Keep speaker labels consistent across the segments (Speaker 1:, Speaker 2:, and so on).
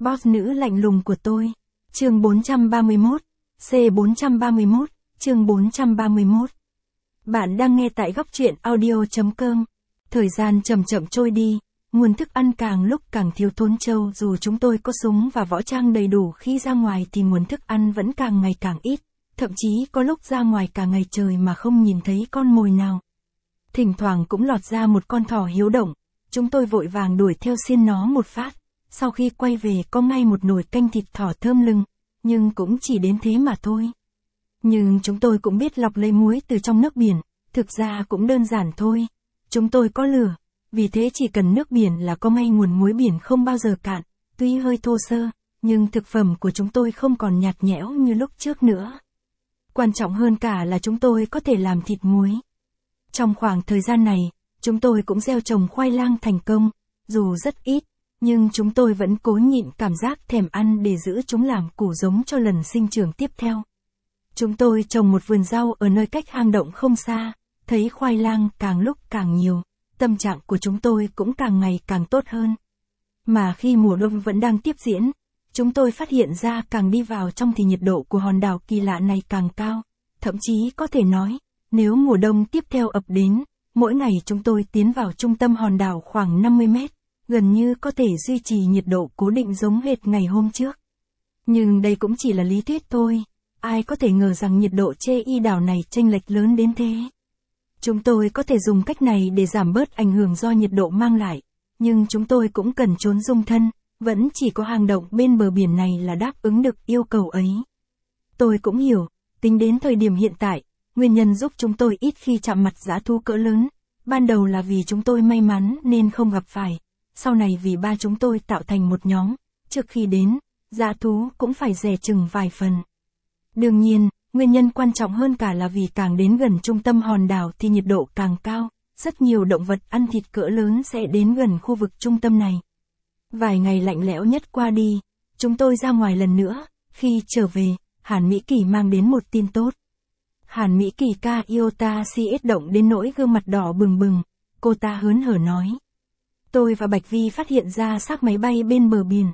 Speaker 1: Boss nữ lạnh lùng của tôi. Chương 431. C431. Chương 431. Bạn đang nghe tại góc truyện audio.com. Thời gian chậm chậm trôi đi, nguồn thức ăn càng lúc càng thiếu thốn trâu. Dù chúng tôi có súng và võ trang đầy đủ khi ra ngoài thì nguồn thức ăn vẫn càng ngày càng ít. Thậm chí có lúc ra ngoài cả ngày trời mà không nhìn thấy con mồi nào. Thỉnh thoảng cũng lọt ra một con thỏ hiếu động. Chúng tôi vội vàng đuổi theo xiên nó một phát. Sau khi quay về có ngay một nồi canh thịt thỏ thơm lừng. Nhưng cũng chỉ đến thế mà thôi. Nhưng chúng tôi cũng biết lọc lấy muối từ trong nước biển. Thực ra cũng đơn giản thôi. Chúng tôi có lửa. Vì thế chỉ cần nước biển là có ngay nguồn muối biển không bao giờ cạn. Tuy hơi thô sơ, nhưng thực phẩm của chúng tôi không còn nhạt nhẽo như lúc trước nữa. Quan trọng hơn cả là chúng tôi có thể làm thịt muối. Trong khoảng thời gian này, chúng tôi cũng gieo trồng khoai lang thành công. Dù rất ít, nhưng chúng tôi vẫn cố nhịn cảm giác thèm ăn để giữ chúng làm củ giống cho lần sinh trưởng tiếp theo. Chúng tôi trồng một vườn rau ở nơi cách hang động không xa, thấy khoai lang càng lúc càng nhiều, tâm trạng của chúng tôi cũng càng ngày càng tốt hơn. Mà khi mùa đông vẫn đang tiếp diễn, chúng tôi phát hiện ra càng đi vào trong thì nhiệt độ của hòn đảo kỳ lạ này càng cao. Thậm chí có thể nói, nếu mùa đông tiếp theo ập đến, mỗi ngày chúng tôi tiến vào trung tâm hòn đảo khoảng 50 mét, gần như có thể duy trì nhiệt độ cố định giống hệt ngày hôm trước. Nhưng đây cũng chỉ là lý thuyết thôi, ai có thể ngờ rằng nhiệt độ trên đảo này chênh lệch lớn đến thế. Chúng tôi có thể dùng cách này để giảm bớt ảnh hưởng do nhiệt độ mang lại, nhưng chúng tôi cũng cần trốn dung thân, vẫn chỉ có hang động bên bờ biển này là đáp ứng được yêu cầu ấy. Tôi cũng hiểu, tính đến thời điểm hiện tại, nguyên nhân giúp chúng tôi ít khi chạm mặt dã thú cỡ lớn, ban đầu là vì chúng tôi may mắn nên không gặp phải, sau này vì ba chúng tôi tạo thành một nhóm, trước khi đến, dã thú cũng phải dè chừng vài phần. Đương nhiên, nguyên nhân quan trọng hơn cả là vì càng đến gần trung tâm hòn đảo thì nhiệt độ càng cao, rất nhiều động vật ăn thịt cỡ lớn sẽ đến gần khu vực trung tâm này. Vài ngày lạnh lẽo nhất qua đi, chúng tôi ra ngoài lần nữa, khi trở về, Hàn Mỹ Kỳ mang đến một tin tốt. Hàn Mỹ Kỳ ca Iota CS động đến nỗi gương mặt đỏ bừng bừng, cô ta hớn hở nói. Tôi và Bạch Vi phát hiện ra xác máy bay bên bờ biển.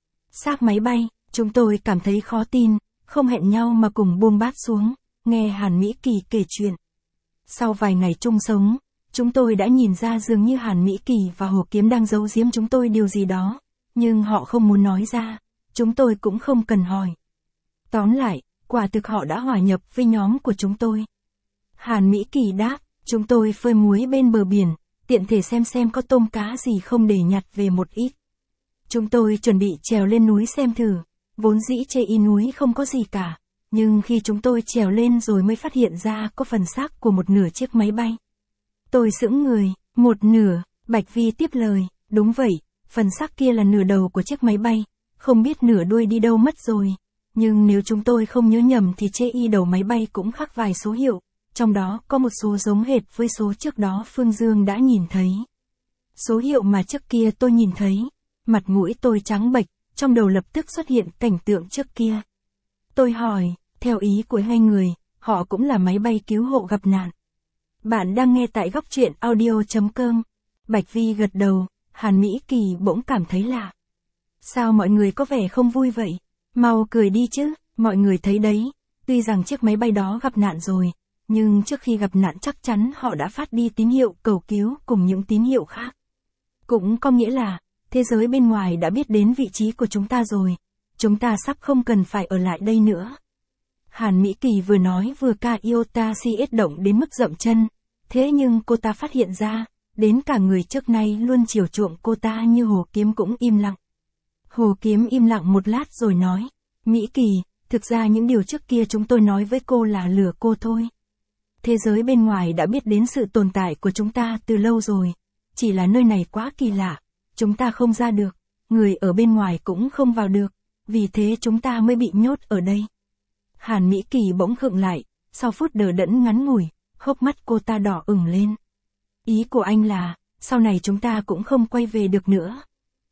Speaker 1: Xác máy bay, chúng tôi cảm thấy khó tin, không hẹn nhau mà cùng buông bát xuống, nghe Hàn Mỹ Kỳ kể chuyện. Sau vài ngày chung sống, chúng tôi đã nhìn ra dường như Hàn Mỹ Kỳ và Hồ Kiếm đang giấu giếm chúng tôi điều gì đó, nhưng họ không muốn nói ra, chúng tôi cũng không cần hỏi. Tóm lại, quả thực họ đã hòa nhập với nhóm của chúng tôi. Hàn Mỹ Kỳ đáp, chúng tôi phơi muối bên bờ biển, tiện thể xem có tôm cá gì không để nhặt về một ít. Chúng tôi chuẩn bị trèo lên núi xem thử, vốn dĩ trên núi không có gì cả, nhưng khi chúng tôi trèo lên rồi mới phát hiện ra có phần xác của một nửa chiếc máy bay. Tôi sững người, một nửa, Bạch Vi tiếp lời, đúng vậy, phần xác kia là nửa đầu của chiếc máy bay, không biết nửa đuôi đi đâu mất rồi. Nhưng nếu chúng tôi không nhớ nhầm thì trên đầu máy bay cũng khắc vài số hiệu, trong đó có một số giống hệt với số trước đó Phương Dương đã nhìn thấy. Số hiệu mà trước kia tôi nhìn thấy, mặt mũi tôi trắng bệch, trong đầu lập tức xuất hiện cảnh tượng trước kia. Tôi hỏi, theo ý của hai người, họ cũng là máy bay cứu hộ gặp nạn. Bạn đang nghe tại góc truyện audio.com. Bạch Vi gật đầu, Hàn Mỹ Kỳ bỗng cảm thấy lạ. Sao mọi người có vẻ không vui vậy? Mau cười đi chứ, mọi người thấy đấy, tuy rằng chiếc máy bay đó gặp nạn rồi, nhưng trước khi gặp nạn chắc chắn họ đã phát đi tín hiệu cầu cứu cùng những tín hiệu khác. Cũng có nghĩa là, thế giới bên ngoài đã biết đến vị trí của chúng ta rồi, chúng ta sắp không cần phải ở lại đây nữa. Hàn Mỹ Kỳ vừa nói vừa ca Iota CS động đến mức dậm chân, thế nhưng cô ta phát hiện ra, đến cả người trước nay luôn chiều chuộng cô ta như Hồ Kiếm cũng im lặng. Hồ Kiếm im lặng một lát rồi nói, Mỹ Kỳ, thực ra những điều trước kia chúng tôi nói với cô là lừa cô thôi. Thế giới bên ngoài đã biết đến sự tồn tại của chúng ta từ lâu rồi, chỉ là nơi này quá kỳ lạ, chúng ta không ra được, người ở bên ngoài cũng không vào được, vì thế chúng ta mới bị nhốt ở đây. Hàn Mỹ Kỳ bỗng khựng lại, sau phút đờ đẫn ngắn ngủi, hốc mắt cô ta đỏ ửng lên. Ý của anh là, sau này chúng ta cũng không quay về được nữa.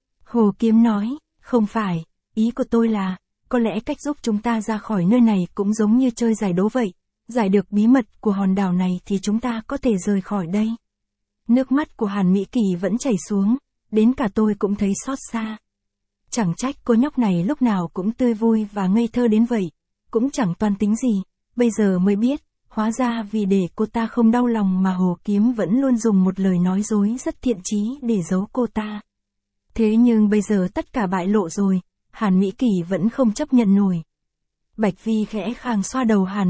Speaker 1: Hồ Kiếm nói, không phải, ý của tôi là, có lẽ cách giúp chúng ta ra khỏi nơi này cũng giống như chơi giải đố vậy, giải được bí mật của hòn đảo này thì chúng ta có thể rời khỏi đây. Nước mắt của Hàn Mỹ Kỳ vẫn chảy xuống, đến cả tôi cũng thấy xót xa. Chẳng trách cô nhóc này lúc nào cũng tươi vui và ngây thơ đến vậy, cũng chẳng toan tính gì, bây giờ mới biết, hóa ra vì để cô ta không đau lòng mà Hồ Kiếm vẫn luôn dùng một lời nói dối rất thiện chí để giấu cô ta. Thế nhưng bây giờ tất cả bại lộ rồi, Hàn Mỹ Kỳ vẫn không chấp nhận nổi. Bạch Vi khẽ khàng xoa đầu Hàn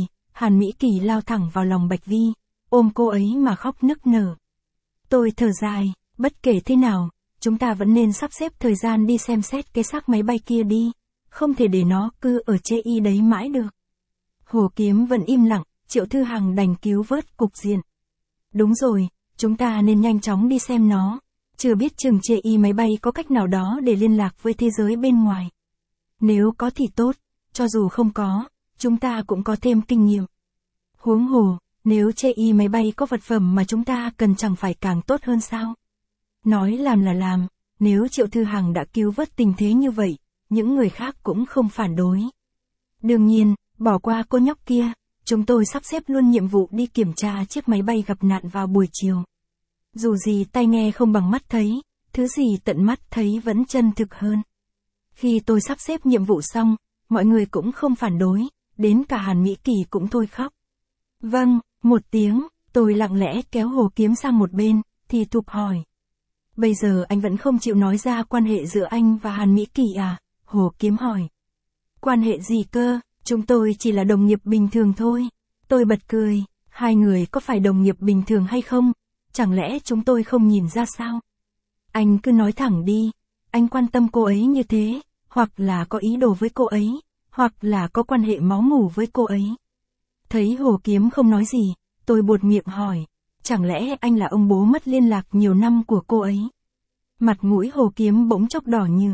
Speaker 1: Mỹ Kỳ lao thẳng vào lòng Bạch Vi, ôm cô ấy mà khóc nức nở. Tôi thở dài, bất kể thế nào, chúng ta vẫn nên sắp xếp thời gian đi xem xét cái xác máy bay kia đi, không thể để nó cứ ở chê y đấy mãi được. Hồ Kiếm vẫn im lặng, Triệu Thư Hằng đành cứu vớt cục diện. Đúng rồi, chúng ta nên nhanh chóng đi xem nó, chưa biết chừng chê y máy bay có cách nào đó để liên lạc với thế giới bên ngoài. Nếu có thì tốt, cho dù không có, chúng ta cũng có thêm kinh nghiệm. Huống hồ, nếu chê y máy bay có vật phẩm mà chúng ta cần chẳng phải càng tốt hơn sao? Nói làm là làm, nếu Triệu Thư Hằng đã cứu vớt tình thế như vậy, những người khác cũng không phản đối. Đương nhiên, bỏ qua cô nhóc kia, chúng tôi sắp xếp luôn nhiệm vụ đi kiểm tra chiếc máy bay gặp nạn vào buổi chiều. Dù gì tai nghe không bằng mắt thấy, thứ gì tận mắt thấy vẫn chân thực hơn. Khi tôi sắp xếp nhiệm vụ xong, mọi người cũng không phản đối, đến cả Hàn Mỹ Kỳ cũng thôi khóc. Vâng, một tiếng, tôi lặng lẽ kéo Hồ Kiếm sang một bên, thì thụp hỏi. Bây giờ anh vẫn không chịu nói ra quan hệ giữa anh và Hàn Mỹ Kỳ à? Hồ Kiếm hỏi. Quan hệ gì cơ, chúng tôi chỉ là đồng nghiệp bình thường thôi. Tôi bật cười, hai người có phải đồng nghiệp bình thường hay không? Chẳng lẽ chúng tôi không nhìn ra sao? Anh cứ nói thẳng đi, anh quan tâm cô ấy như thế, hoặc là có ý đồ với cô ấy, hoặc là có quan hệ máu mủ với cô ấy. Thấy Hồ Kiếm không nói gì, tôi buột miệng hỏi, chẳng lẽ anh là ông bố mất liên lạc nhiều năm của cô ấy? Mặt mũi Hồ Kiếm bỗng chốc đỏ như,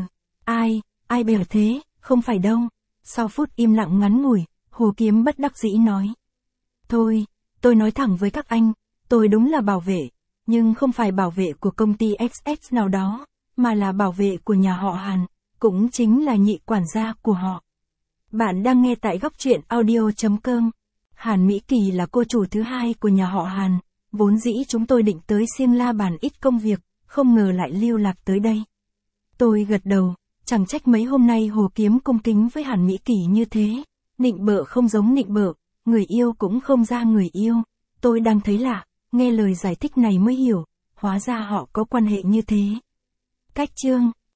Speaker 1: ai bèo thế, không phải đâu. Sau phút im lặng ngắn ngủi, Hồ Kiếm bất đắc dĩ nói. Thôi, tôi nói thẳng với các anh, tôi đúng là bảo vệ, nhưng không phải bảo vệ của công ty XX nào đó, mà là bảo vệ của nhà họ Hàn, cũng chính là nhị quản gia của họ. Bạn đang nghe tại góc truyện audio.com. Hàn Mỹ Kỳ là cô chủ thứ hai của nhà họ Hàn, vốn dĩ chúng tôi định tới Siêng La bàn ít công việc, không ngờ lại lưu lạc tới đây. Tôi gật đầu, chẳng trách mấy hôm nay Hồ Kiếm cung kính với Hàn Mỹ Kỳ như thế, nịnh bợ không giống nịnh bợ, người yêu cũng không ra người yêu, tôi đang thấy lạ, nghe lời giải thích này mới hiểu, hóa ra họ có quan hệ như thế. Cách chương